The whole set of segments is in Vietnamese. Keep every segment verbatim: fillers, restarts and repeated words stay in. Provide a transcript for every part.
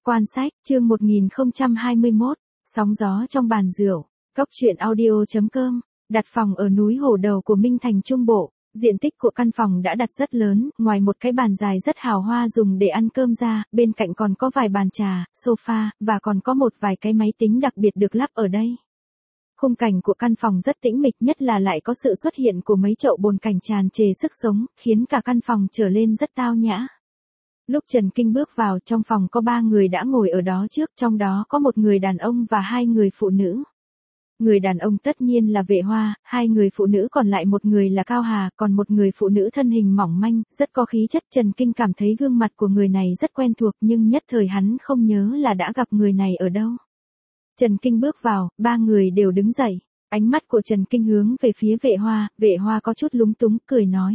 Quan sách, chương một nghìn không trăm hai mươi mốt, sóng gió trong bàn rượu, cốc truyện audio chấm com, đặt phòng ở núi Hồ Đầu của Minh Thành Trung Bộ. Diện tích của căn phòng đã đặt rất lớn, ngoài một cái bàn dài rất hào hoa dùng để ăn cơm ra, bên cạnh còn có vài bàn trà, sofa, và còn có một vài cái máy tính đặc biệt được lắp ở đây. Khung cảnh của căn phòng rất tĩnh mịch, nhất là lại có sự xuất hiện của mấy chậu bồn cảnh tràn trề sức sống, khiến cả căn phòng trở lên rất tao nhã. Lúc Trần Kinh bước vào, trong phòng có ba người đã ngồi ở đó trước, trong đó có một người đàn ông và hai người phụ nữ. Người đàn ông tất nhiên là Vệ Hoa, hai người phụ nữ còn lại một người là Cao Hà, còn một người phụ nữ thân hình mỏng manh, rất có khí chất. Trần Kinh cảm thấy gương mặt của người này rất quen thuộc, nhưng nhất thời hắn không nhớ là đã gặp người này ở đâu. Trần Kinh bước vào, ba người đều đứng dậy, ánh mắt của Trần Kinh hướng về phía Vệ Hoa, Vệ Hoa có chút lúng túng, cười nói.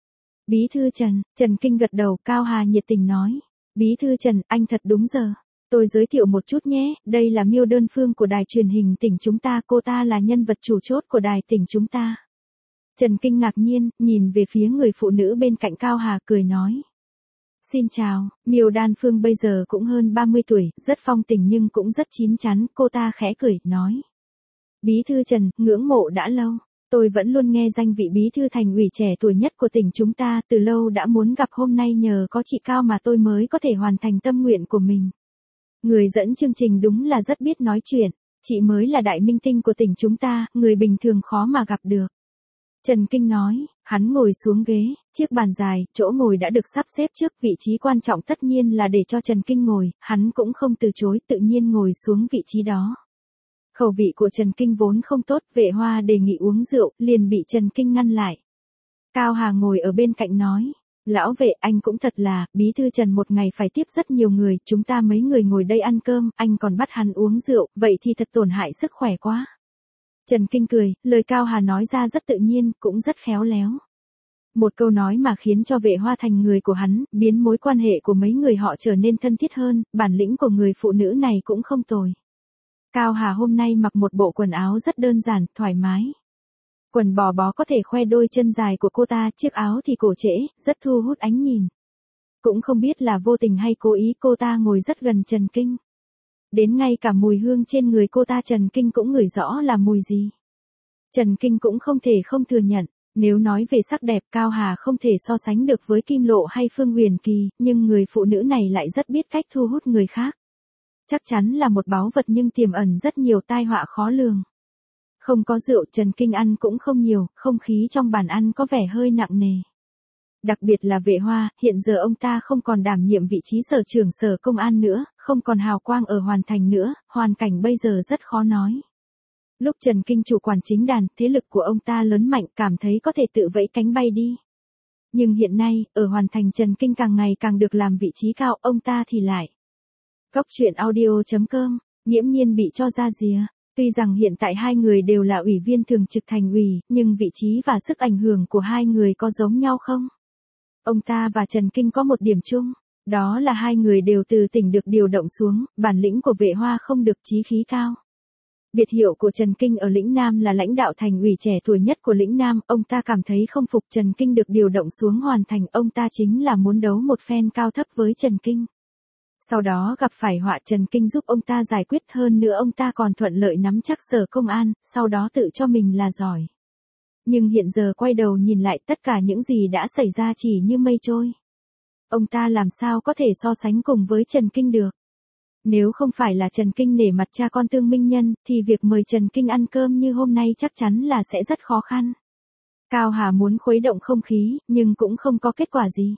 Bí thư Trần, Trần Kinh gật đầu. Cao Hà nhiệt tình nói. Bí thư Trần, anh thật đúng giờ. Tôi giới thiệu một chút nhé, đây là Miêu Đơn Phương của đài truyền hình tỉnh chúng ta, cô ta là nhân vật chủ chốt của đài tỉnh chúng ta. Trần Kinh ngạc nhiên, nhìn về phía người phụ nữ bên cạnh Cao Hà, cười nói. Xin chào, Miêu Đan Phương bây giờ cũng hơn ba mươi tuổi, rất phong tình nhưng cũng rất chín chắn, cô ta khẽ cười, nói. Bí thư Trần, ngưỡng mộ đã lâu. Tôi vẫn luôn nghe danh vị bí thư thành ủy trẻ tuổi nhất của tỉnh chúng ta, từ lâu đã muốn gặp, hôm nay nhờ có chị Cao mà tôi mới có thể hoàn thành tâm nguyện của mình. Người dẫn chương trình đúng là rất biết nói chuyện, chị mới là đại minh tinh của tỉnh chúng ta, người bình thường khó mà gặp được. Trần Kinh nói, hắn ngồi xuống ghế, chiếc bàn dài, chỗ ngồi đã được sắp xếp trước, vị trí quan trọng tất nhiên là để cho Trần Kinh ngồi, hắn cũng không từ chối, tự nhiên ngồi xuống vị trí đó. Khẩu vị của Trần Kinh vốn không tốt, Vệ Hoa đề nghị uống rượu, liền bị Trần Kinh ngăn lại. Cao Hà ngồi ở bên cạnh nói, lão Vệ, anh cũng thật là, bí thư Trần một ngày phải tiếp rất nhiều người, chúng ta mấy người ngồi đây ăn cơm, anh còn bắt hắn uống rượu, vậy thì thật tổn hại sức khỏe quá. Trần Kinh cười, lời Cao Hà nói ra rất tự nhiên, cũng rất khéo léo. Một câu nói mà khiến cho Vệ Hoa thành người của hắn, biến mối quan hệ của mấy người họ trở nên thân thiết hơn, bản lĩnh của người phụ nữ này cũng không tồi. Cao Hà hôm nay mặc một bộ quần áo rất đơn giản, thoải mái. Quần bò bó có thể khoe đôi chân dài của cô ta, chiếc áo thì cổ trễ, rất thu hút ánh nhìn. Cũng không biết là vô tình hay cố ý, cô ta ngồi rất gần Trần Kinh. Đến ngay cả mùi hương trên người cô ta Trần Kinh cũng ngửi rõ là mùi gì. Trần Kinh cũng không thể không thừa nhận, nếu nói về sắc đẹp, Cao Hà không thể so sánh được với Kim Lộ hay Phương Huyền Kỳ, nhưng người phụ nữ này lại rất biết cách thu hút người khác. Chắc chắn là một báu vật nhưng tiềm ẩn rất nhiều tai họa khó lường. Không có rượu, Trần Kinh ăn cũng không nhiều, không khí trong bàn ăn có vẻ hơi nặng nề. Đặc biệt là Vệ Hoa, hiện giờ ông ta không còn đảm nhiệm vị trí sở trưởng sở công an nữa, không còn hào quang ở Hoàn Thành nữa, hoàn cảnh bây giờ rất khó nói. Lúc Trần Kinh chủ quản chính đàn, thế lực của ông ta lớn mạnh, cảm thấy có thể tự vẫy cánh bay đi. Nhưng hiện nay, ở Hoàn Thành Trần Kinh càng ngày càng được làm vị trí cao, ông ta thì lại. Cốc truyện audio chấm com, nghiễm nhiên bị cho ra rìa. Tuy rằng hiện tại hai người đều là ủy viên thường trực thành ủy, nhưng vị trí và sức ảnh hưởng của hai người có giống nhau không? Ông ta và Trần Kinh có một điểm chung, đó là hai người đều từ tỉnh được điều động xuống, bản lĩnh của Vệ Hoa không được, chí khí cao. Biệt hiệu của Trần Kinh ở lĩnh Nam là lãnh đạo thành ủy trẻ tuổi nhất của lĩnh Nam, ông ta cảm thấy không phục Trần Kinh được điều động xuống Hoàn Thành, ông ta chính là muốn đấu một phen cao thấp với Trần Kinh. Sau đó gặp phải họa, Trần Kinh giúp ông ta giải quyết, hơn nữa ông ta còn thuận lợi nắm chắc sở công an, sau đó tự cho mình là giỏi. Nhưng hiện giờ quay đầu nhìn lại, tất cả những gì đã xảy ra chỉ như mây trôi. Ông ta làm sao có thể so sánh cùng với Trần Kinh được. Nếu không phải là Trần Kinh nể mặt cha con Tương Minh Nhân, thì việc mời Trần Kinh ăn cơm như hôm nay chắc chắn là sẽ rất khó khăn. Cao Hà muốn khuấy động không khí, nhưng cũng không có kết quả gì.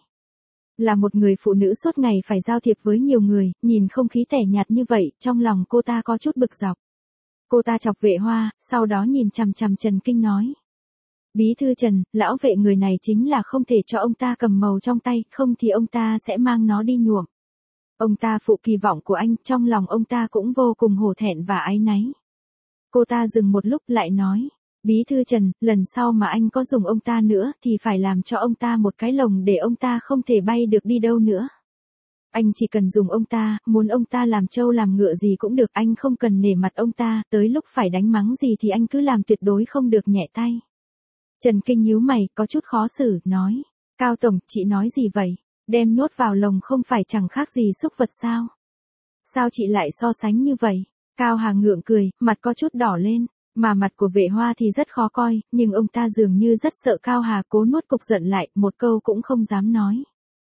Là một người phụ nữ suốt ngày phải giao thiệp với nhiều người, nhìn không khí tẻ nhạt như vậy, trong lòng cô ta có chút bực dọc. Cô ta chọc Vệ Hoa, sau đó nhìn chằm chằm Trần Kinh nói. Bí thư Trần, lão Vệ người này chính là không thể cho ông ta cầm màu trong tay, không thì ông ta sẽ mang nó đi nhuộm. Ông ta phụ kỳ vọng của anh, trong lòng ông ta cũng vô cùng hổ thẹn và áy náy. Cô ta dừng một lúc lại nói. Bí thư Trần, lần sau mà anh có dùng ông ta nữa thì phải làm cho ông ta một cái lồng để ông ta không thể bay được đi đâu nữa. Anh chỉ cần dùng ông ta, muốn ông ta làm trâu làm ngựa gì cũng được, anh không cần nể mặt ông ta, tới lúc phải đánh mắng gì thì anh cứ làm, tuyệt đối không được nhẹ tay. Trần Kinh nhíu mày, có chút khó xử, nói. Cao Tổng, chị nói gì vậy? Đem nhốt vào lồng không phải chẳng khác gì súc vật sao? Sao chị lại so sánh như vậy? Cao Hà ngượng cười, mặt có chút đỏ lên. Mà mặt của Vệ Hoa thì rất khó coi, nhưng ông ta dường như rất sợ Cao Hà, cố nuốt cục giận lại, một câu cũng không dám nói.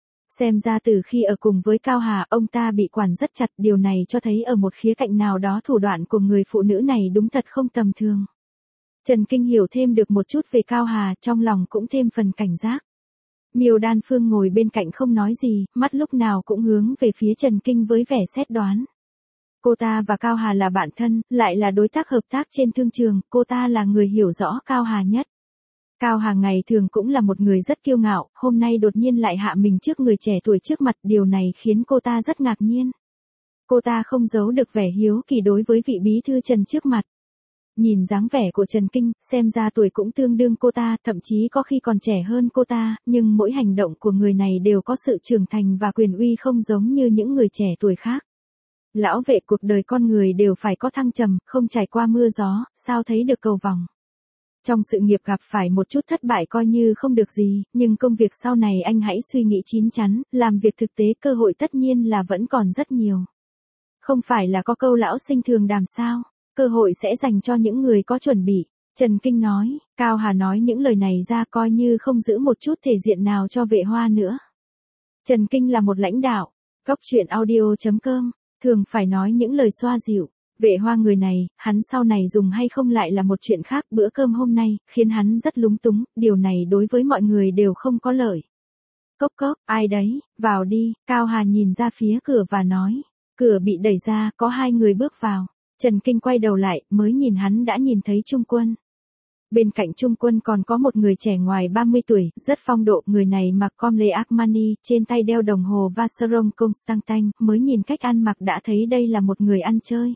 Xem ra từ khi ở cùng với Cao Hà, ông ta bị quản rất chặt, điều này cho thấy ở một khía cạnh nào đó thủ đoạn của người phụ nữ này đúng thật không tầm thường. Trần Kinh hiểu thêm được một chút về Cao Hà, trong lòng cũng thêm phần cảnh giác. Miêu Đan Phương ngồi bên cạnh không nói gì, mắt lúc nào cũng hướng về phía Trần Kinh với vẻ xét đoán. Cô ta và Cao Hà là bạn thân, lại là đối tác hợp tác trên thương trường, cô ta là người hiểu rõ Cao Hà nhất. Cao Hà ngày thường cũng là một người rất kiêu ngạo, hôm nay đột nhiên lại hạ mình trước người trẻ tuổi trước mặt, điều này khiến cô ta rất ngạc nhiên. Cô ta không giấu được vẻ hiếu kỳ đối với vị bí thư Trần trước mặt. Nhìn dáng vẻ của Trần Kinh, xem ra tuổi cũng tương đương cô ta, thậm chí có khi còn trẻ hơn cô ta, nhưng mỗi hành động của người này đều có sự trưởng thành và quyền uy không giống như những người trẻ tuổi khác. Lão Vệ, cuộc đời con người đều phải có thăng trầm, không trải qua mưa gió, sao thấy được cầu vồng. Trong sự nghiệp gặp phải một chút thất bại coi như không được gì, nhưng công việc sau này anh hãy suy nghĩ chín chắn, làm việc thực tế, cơ hội tất nhiên là vẫn còn rất nhiều. Không phải là có câu lão sinh thường đàm sao, cơ hội sẽ dành cho những người có chuẩn bị. Trần Kinh nói, Cao Hà nói những lời này ra coi như không giữ một chút thể diện nào cho Vệ Hoa nữa. Trần Kinh là một lãnh đạo, Cốc Truyện Audio chấm com, thường phải nói những lời xoa dịu. Vệ Hoa người này, hắn sau này dùng hay không lại là một chuyện khác, bữa cơm hôm nay, khiến hắn rất lúng túng, điều này đối với mọi người đều không có lợi. Cốc cốc, ai đấy, vào đi, Cao Hà nhìn ra phía cửa và nói. Cửa bị đẩy ra, có hai người bước vào. Trần Kinh quay đầu lại, mới nhìn hắn đã nhìn thấy Trung Quân. Bên cạnh Trung Quân còn có một người trẻ ngoài ba mươi tuổi, rất phong độ, người này mặc Comme Armani, trên tay đeo đồng hồ Vacheron Constantin, mới nhìn cách ăn mặc đã thấy đây là một người ăn chơi.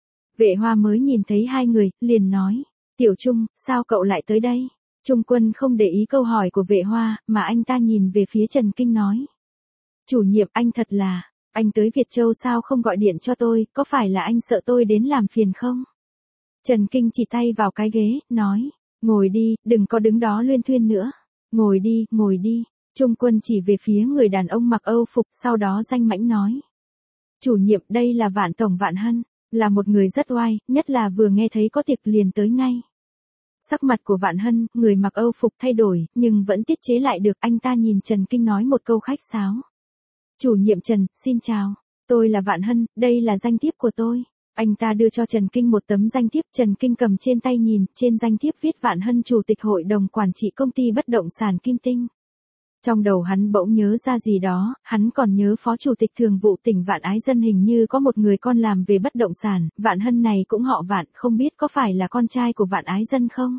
Vệ Hoa mới nhìn thấy hai người, liền nói, Tiểu Trung, sao cậu lại tới đây? Trung Quân không để ý câu hỏi của Vệ Hoa, mà anh ta nhìn về phía Trần Kinh nói. Chủ nhiệm, anh thật là, anh tới Việt Châu sao không gọi điện cho tôi, có phải là anh sợ tôi đến làm phiền không? Trần Kinh chỉ tay vào cái ghế, nói, ngồi đi, đừng có đứng đó luyên thuyên nữa. Ngồi đi, ngồi đi. Trung Quân chỉ về phía người đàn ông mặc Âu phục, sau đó danh mãnh nói. Chủ nhiệm, đây là Vạn Tổng Vạn Hân, là một người rất oai, nhất là vừa nghe thấy có tiệc liền tới ngay. Sắc mặt của Vạn Hân, người mặc Âu phục thay đổi, nhưng vẫn tiết chế lại được, anh ta nhìn Trần Kinh nói một câu khách sáo. Chủ nhiệm Trần, xin chào, tôi là Vạn Hân, đây là danh thiếp của tôi. Anh ta đưa cho Trần Kinh một tấm danh thiếp, Trần Kinh cầm trên tay nhìn, trên danh thiếp viết Vạn Hân Chủ tịch Hội đồng Quản trị Công ty Bất động sản Kim Tinh. Trong đầu hắn bỗng nhớ ra gì đó, hắn còn nhớ Phó Chủ tịch Thường vụ tỉnh Vạn Ái Dân hình như có một người con làm về bất động sản, Vạn Hân này cũng họ Vạn, không biết có phải là con trai của Vạn Ái Dân không?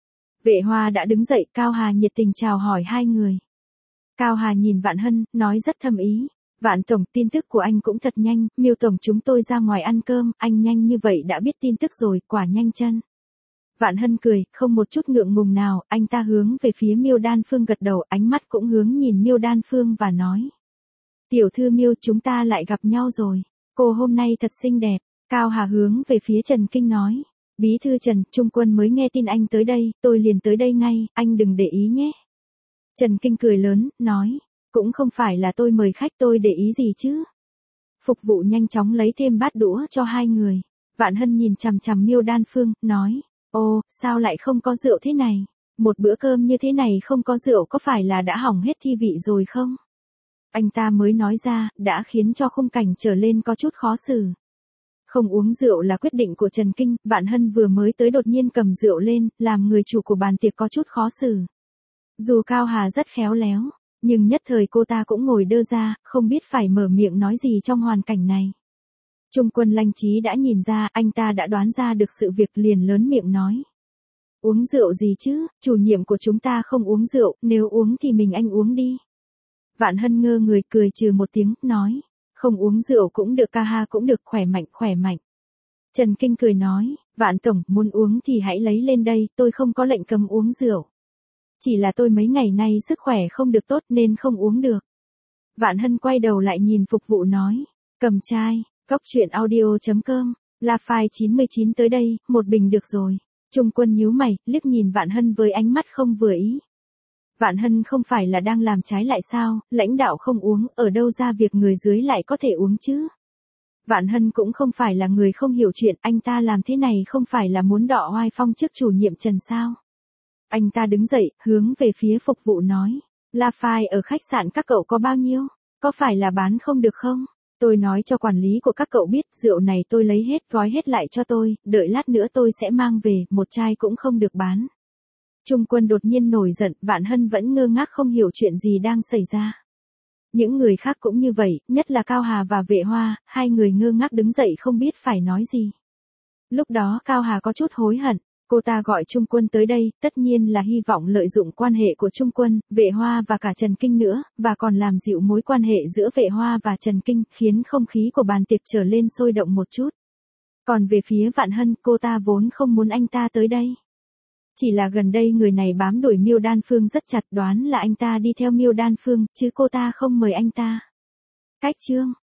Vệ Hoa đã đứng dậy, Cao Hà nhiệt tình chào hỏi hai người. Cao Hà nhìn Vạn Hân, nói rất thâm ý. Vạn Tổng, tin tức của anh cũng thật nhanh, Miêu Tổng chúng tôi ra ngoài ăn cơm, anh nhanh như vậy đã biết tin tức rồi, quả nhanh chân. Vạn Hân cười, không một chút ngượng ngùng nào, anh ta hướng về phía Miêu Đan Phương gật đầu, ánh mắt cũng hướng nhìn Miêu Đan Phương và nói. Tiểu thư Miêu, chúng ta lại gặp nhau rồi, cô hôm nay thật xinh đẹp. Cao Hà hướng về phía Trần Kinh nói. Bí thư Trần, Trung Quân mới nghe tin anh tới đây, tôi liền tới đây ngay, anh đừng để ý nhé. Trần Kinh cười lớn, nói. Cũng không phải là tôi mời khách, tôi để ý gì chứ. Phục vụ nhanh chóng lấy thêm bát đũa cho hai người. Vạn Hân nhìn chằm chằm Miêu Đan Phương, nói. Ô, sao lại không có rượu thế này? Một bữa cơm như thế này không có rượu có phải là đã hỏng hết thi vị rồi không? Anh ta mới nói ra, đã khiến cho khung cảnh trở lên có chút khó xử. Không uống rượu là quyết định của Trần Kinh, Vạn Hân vừa mới tới đột nhiên cầm rượu lên, làm người chủ của bàn tiệc có chút khó xử. Dù Cao Hà rất khéo léo, nhưng nhất thời cô ta cũng ngồi đơ ra, không biết phải mở miệng nói gì trong hoàn cảnh này. Trung Quân Lanh Trí đã nhìn ra, anh ta đã đoán ra được sự việc liền lớn miệng nói. Uống rượu gì chứ, chủ nhiệm của chúng ta không uống rượu, nếu uống thì mình anh uống đi. Vạn Hân ngơ người cười trừ một tiếng, nói. Không uống rượu cũng được, ca ha cũng được, khỏe mạnh, khỏe mạnh. Trần Kinh cười nói, Vạn Tổng, muốn uống thì hãy lấy lên đây, tôi không có lệnh cấm uống rượu. Chỉ là tôi mấy ngày nay sức khỏe không được tốt nên không uống được. Vạn Hân quay đầu lại nhìn phục vụ nói, cầm chai, Cốc Truyện Audio chấm com, La Phai chín mươi chín tới đây, một bình được rồi. Trung Quân nhíu mày, liếc nhìn Vạn Hân với ánh mắt không vừa ý. Vạn Hân không phải là đang làm trái lại sao, lãnh đạo không uống, ở đâu ra việc người dưới lại có thể uống chứ? Vạn Hân cũng không phải là người không hiểu chuyện, anh ta làm thế này không phải là muốn đọ oai phong trước chủ nhiệm Trần sao. Anh ta đứng dậy, hướng về phía phục vụ nói. La phai ở khách sạn các cậu có bao nhiêu? Có phải là bán không được không? Tôi nói cho quản lý của các cậu biết, rượu này tôi lấy hết, gói hết lại cho tôi, đợi lát nữa tôi sẽ mang về, một chai cũng không được bán. Trung Quân đột nhiên nổi giận, Vạn Hân vẫn ngơ ngác không hiểu chuyện gì đang xảy ra. Những người khác cũng như vậy, nhất là Cao Hà và Vệ Hoa, hai người ngơ ngác đứng dậy không biết phải nói gì. Lúc đó Cao Hà có chút hối hận, cô ta gọi Trung Quân tới đây, tất nhiên là hy vọng lợi dụng quan hệ của Trung Quân, Vệ Hoa và cả Trần Kinh nữa, và còn làm dịu mối quan hệ giữa Vệ Hoa và Trần Kinh, khiến không khí của bàn tiệc trở lên sôi động một chút. Còn về phía Vạn Hân, cô ta vốn không muốn anh ta tới đây. Chỉ là gần đây người này bám đuổi Miêu Đan Phương rất chặt, đoán là anh ta đi theo Miêu Đan Phương, chứ cô ta không mời anh ta. Cách chương